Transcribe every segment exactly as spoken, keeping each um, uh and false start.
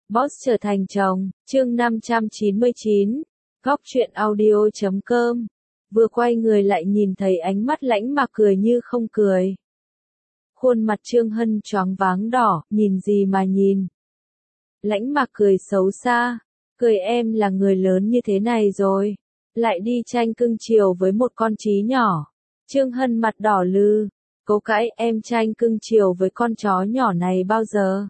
Boss trở thành chồng, chương năm trăm chín mươi chín, góc truyện audio chấm com. Vừa quay người lại nhìn thấy ánh mắt Lãnh Mạc cười như không cười. Khuôn mặt Trương Hân choáng váng đỏ, nhìn gì mà nhìn. Lãnh Mạc cười xấu xa, cười em là người lớn như thế này rồi, lại đi tranh cưng chiều với một con trí nhỏ. Trương Hân mặt đỏ lừ, cố cãi em tranh cưng chiều với con chó nhỏ này bao giờ.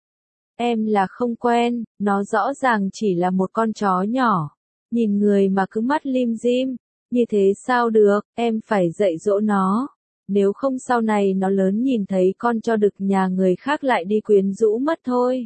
Em là không quen, nó rõ ràng chỉ là một con chó nhỏ. Nhìn người mà cứ mắt lim dim, như thế sao được, em phải dạy dỗ nó. Nếu không sau này nó lớn nhìn thấy con cho đực nhà người khác lại đi quyến rũ mất thôi.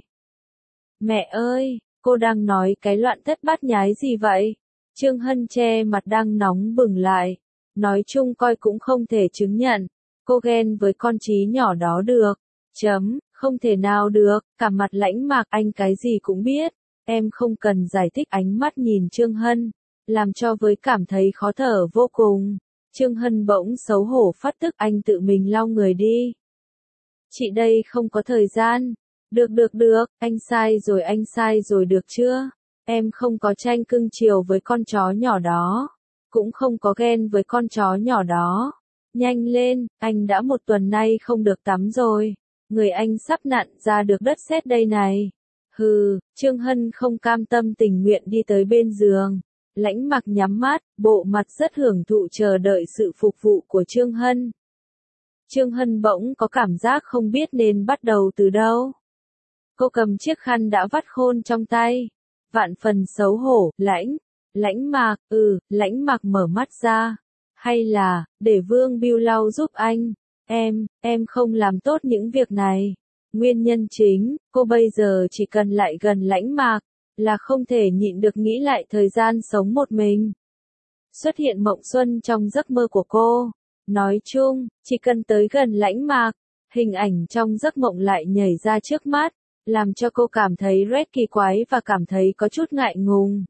Mẹ ơi, cô đang nói cái loạn thất bát nhái gì vậy? Trương Hân che mặt đang nóng bừng lại. Nói chung coi cũng không thể chứng nhận. Cô ghen với con trí nhỏ đó được. Chấm. Không thể nào được, cả mặt Lãnh Mạc anh cái gì cũng biết, em không cần giải thích. Ánh mắt nhìn Trương Hân, làm cho với cảm thấy khó thở vô cùng. Trương Hân bỗng xấu hổ phát tức, anh tự mình lau người đi. Chị đây không có thời gian. Được được được, anh sai rồi anh sai rồi được chưa? Em không có tranh cưng chiều với con chó nhỏ đó, cũng không có ghen với con chó nhỏ đó. Nhanh lên, anh đã một tuần nay không được tắm rồi. Người anh sắp nặn ra được đất sét đây này. Hừ, Trương Hân không cam tâm tình nguyện đi tới bên giường. Lãnh Mạc nhắm mắt, bộ mặt rất hưởng thụ chờ đợi sự phục vụ của Trương Hân. Trương Hân bỗng có cảm giác không biết nên bắt đầu từ đâu. Cô cầm chiếc khăn đã vắt khôn trong tay. Vạn phần xấu hổ, lãnh, Lãnh Mạc, ừ, Lãnh Mạc mở mắt ra. Hay là, để Vương Bưu lau giúp anh. Em, em không làm tốt những việc này. Nguyên nhân chính, cô bây giờ chỉ cần lại gần Lãnh Mạc, là không thể nhịn được nghĩ lại thời gian sống một mình. Xuất hiện mộng xuân trong giấc mơ của cô. Nói chung, chỉ cần tới gần Lãnh Mạc, hình ảnh trong giấc mộng lại nhảy ra trước mắt, làm cho cô cảm thấy rất kỳ quái và cảm thấy có chút ngại ngùng.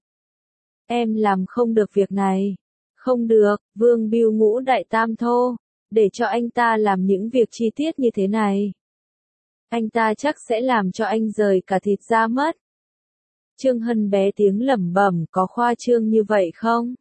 Em làm không được việc này. Không được, Vương Bưu ngũ đại tam thô. Để cho anh ta làm những việc chi tiết như thế này. Anh ta chắc sẽ làm cho anh rời cả thịt ra mất. Trương Hân bé tiếng lẩm bẩm, có khoa trương như vậy không?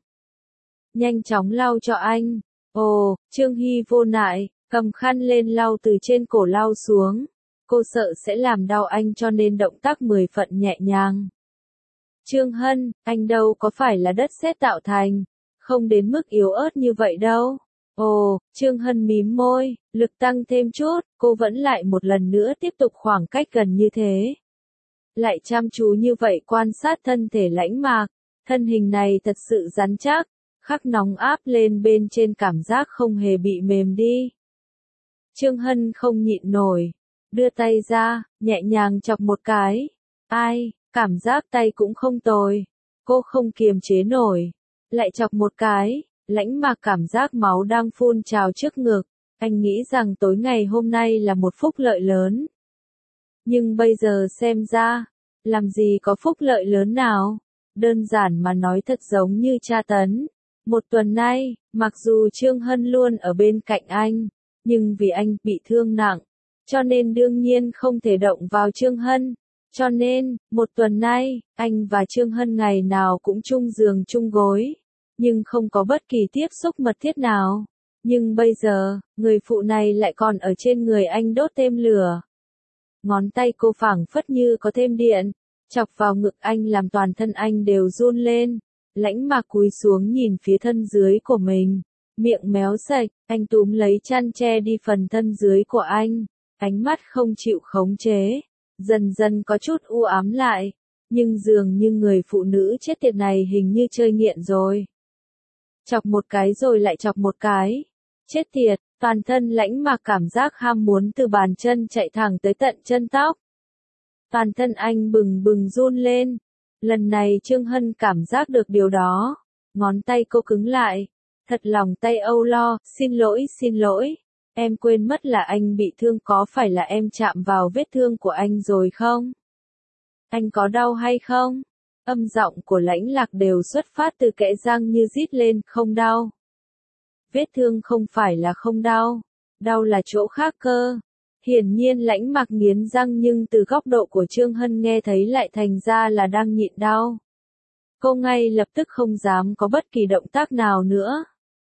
Nhanh chóng lau cho anh. Ồ, Trương Hy vô nại, cầm khăn lên lau từ trên cổ lau xuống. Cô sợ sẽ làm đau anh cho nên động tác mười phần nhẹ nhàng. Trương Hân, anh đâu có phải là đất sét tạo thành, không đến mức yếu ớt như vậy đâu. Ồ, Trương Hân mím môi, lực tăng thêm chút, cô vẫn lại một lần nữa tiếp tục khoảng cách gần như thế. Lại chăm chú như vậy quan sát thân thể Lãnh Mạc, thân hình này thật sự rắn chắc, khắc nóng áp lên bên trên cảm giác không hề bị mềm đi. Trương Hân không nhịn nổi, đưa tay ra, nhẹ nhàng chọc một cái. Ai, cảm giác tay cũng không tồi. Cô không kiềm chế nổi, lại chọc một cái. Lãnh Mạc cảm giác máu đang phun trào trước ngực, anh nghĩ rằng tối ngày hôm nay là một phúc lợi lớn. Nhưng bây giờ xem ra, làm gì có phúc lợi lớn nào, đơn giản mà nói thật giống như tra tấn. Một tuần nay, mặc dù Trương Hân luôn ở bên cạnh anh, nhưng vì anh bị thương nặng, cho nên đương nhiên không thể động vào Trương Hân. Cho nên, một tuần nay, anh và Trương Hân ngày nào cũng chung giường chung gối. Nhưng không có bất kỳ tiếp xúc mật thiết nào. Nhưng bây giờ, người phụ này lại còn ở trên người anh đốt thêm lửa. Ngón tay cô phảng phất như có thêm điện, chọc vào ngực anh làm toàn thân anh đều run lên. Lãnh Mạc cúi xuống nhìn phía thân dưới của mình, miệng méo sạch, anh túm lấy chăn che đi phần thân dưới của anh, ánh mắt không chịu khống chế, dần dần có chút u ám lại, nhưng dường như người phụ nữ chết tiệt này hình như chơi nghiện rồi. Chọc một cái rồi lại chọc một cái. Chết tiệt, toàn thân Lãnh Mạc cảm giác ham muốn từ bàn chân chạy thẳng tới tận chân tóc. Toàn thân anh bừng bừng run lên. Lần này Trương Hân cảm giác được điều đó. Ngón tay cô cứng lại. Thật lòng tay âu lo, xin lỗi xin lỗi. Em quên mất là anh bị thương, có phải là em chạm vào vết thương của anh rồi không? Anh có đau hay không? Âm giọng của Lãnh Lạc đều xuất phát từ kẽ răng như rít lên, không đau. Vết thương không phải là không đau, đau là chỗ khác cơ. Hiển nhiên Lãnh Mặc nghiến răng nhưng từ góc độ của Trương Hân nghe thấy lại thành ra là đang nhịn đau. Cô ngay lập tức không dám có bất kỳ động tác nào nữa.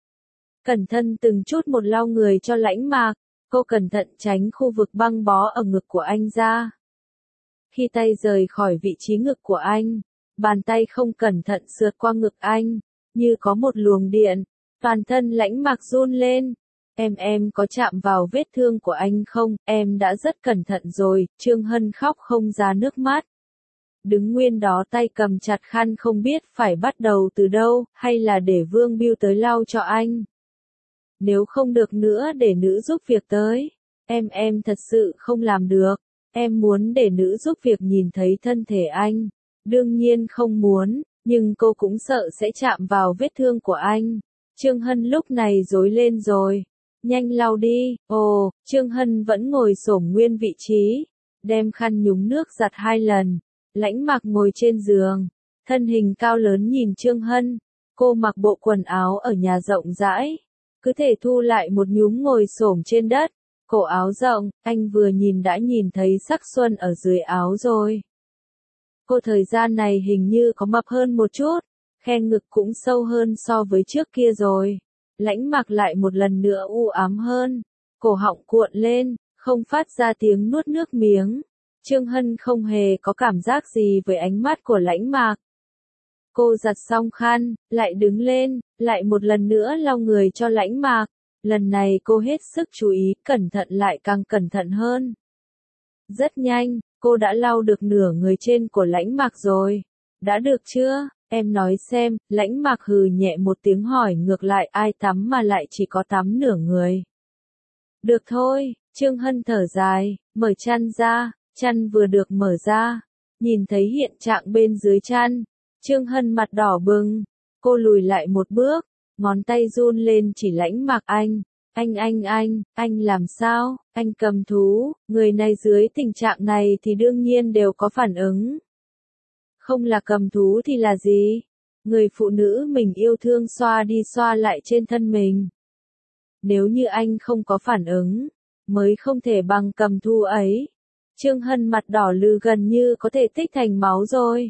Cẩn thận từng chút một lau người cho Lãnh Mặc, cô cẩn thận tránh khu vực băng bó ở ngực của anh ra. Khi tay rời khỏi vị trí ngực của anh, bàn tay không cẩn thận sượt qua ngực anh, như có một luồng điện, toàn thân Lãnh Mặc run lên. Em em có chạm vào vết thương của anh không, em đã rất cẩn thận rồi, Trương Hân khóc không ra nước mắt. Đứng nguyên đó tay cầm chặt khăn không biết phải bắt đầu từ đâu, hay là để Vương Bưu tới lau cho anh. Nếu không được nữa để nữ giúp việc tới. Em em thật sự không làm được. Em muốn để nữ giúp việc nhìn thấy thân thể anh. Đương nhiên không muốn, nhưng cô cũng sợ sẽ chạm vào vết thương của anh. Trương Hân lúc này rối lên rồi. Nhanh lau đi. Ồ, Trương Hân vẫn ngồi xổm nguyên vị trí. Đem khăn nhúng nước giặt hai lần. Lãnh Mặc ngồi trên giường. Thân hình cao lớn nhìn Trương Hân. Cô mặc bộ quần áo ở nhà rộng rãi. Cứ thể thu lại một nhúm ngồi xổm trên đất. Cổ áo rộng, anh vừa nhìn đã nhìn thấy sắc xuân ở dưới áo rồi. Cô thời gian này hình như có mập hơn một chút. Khen ngực cũng sâu hơn so với trước kia rồi. Lãnh Mặc lại một lần nữa u ám hơn. Cổ họng cuộn lên, không phát ra tiếng nuốt nước miếng. Trương Hân không hề có cảm giác gì với ánh mắt của Lãnh Mặc. Cô giặt xong khăn, lại đứng lên, lại một lần nữa lau người cho Lãnh Mặc. Lần này cô hết sức chú ý, cẩn thận lại càng cẩn thận hơn. Rất nhanh, cô đã lau được nửa người trên của Lãnh Mặc rồi. Đã được chưa? Em nói xem. Lãnh Mặc hừ nhẹ một tiếng hỏi ngược lại, ai tắm mà lại chỉ có tắm nửa người. Được thôi, Trương Hân thở dài, mở chăn ra, chăn vừa được mở ra, nhìn thấy hiện trạng bên dưới chăn, Trương Hân mặt đỏ bừng, cô lùi lại một bước, ngón tay run lên chỉ Lãnh Mặc. Anh, anh anh anh, anh làm sao, anh cầm thú, người này dưới tình trạng này thì đương nhiên đều có phản ứng. Không là cầm thú thì là gì? Người phụ nữ mình yêu thương xoa đi xoa lại trên thân mình. Nếu như anh không có phản ứng, mới không thể bằng cầm thú ấy. Trương Hân mặt đỏ lừ gần như có thể tích thành máu rồi.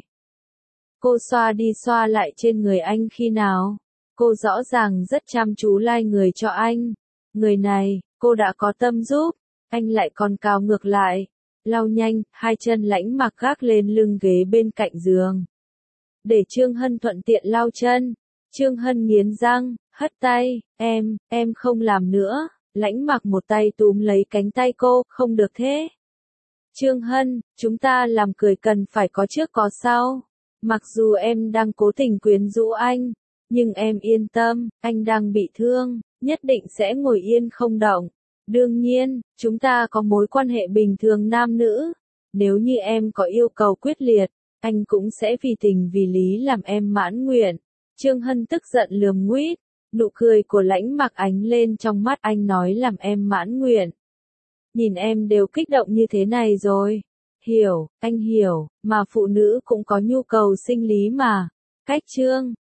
Cô xoa đi xoa lại trên người anh khi nào? Cô rõ ràng rất chăm chú lai người cho anh. Người này, cô đã có tâm giúp, anh lại còn cào ngược lại. Lau nhanh, hai chân Lãnh Mặc gác lên lưng ghế bên cạnh giường. Để Trương Hân thuận tiện lau chân. Trương Hân nghiến răng, hất tay, em, em không làm nữa. Lãnh Mặc một tay túm lấy cánh tay cô, không được thế. Trương Hân, chúng ta làm cười cần phải có trước có sau. Mặc dù em đang cố tình quyến rũ anh, nhưng em yên tâm, anh đang bị thương, nhất định sẽ ngồi yên không động. Đương nhiên, chúng ta có mối quan hệ bình thường nam nữ. Nếu như em có yêu cầu quyết liệt, anh cũng sẽ vì tình vì lý làm em mãn nguyện. Trương Hân tức giận lườm nguýt, nụ cười của Lãnh Mặc ánh lên trong mắt anh nói làm em mãn nguyện. Nhìn em đều kích động như thế này rồi. Hiểu, anh hiểu, mà phụ nữ cũng có nhu cầu sinh lý mà. Cách Trương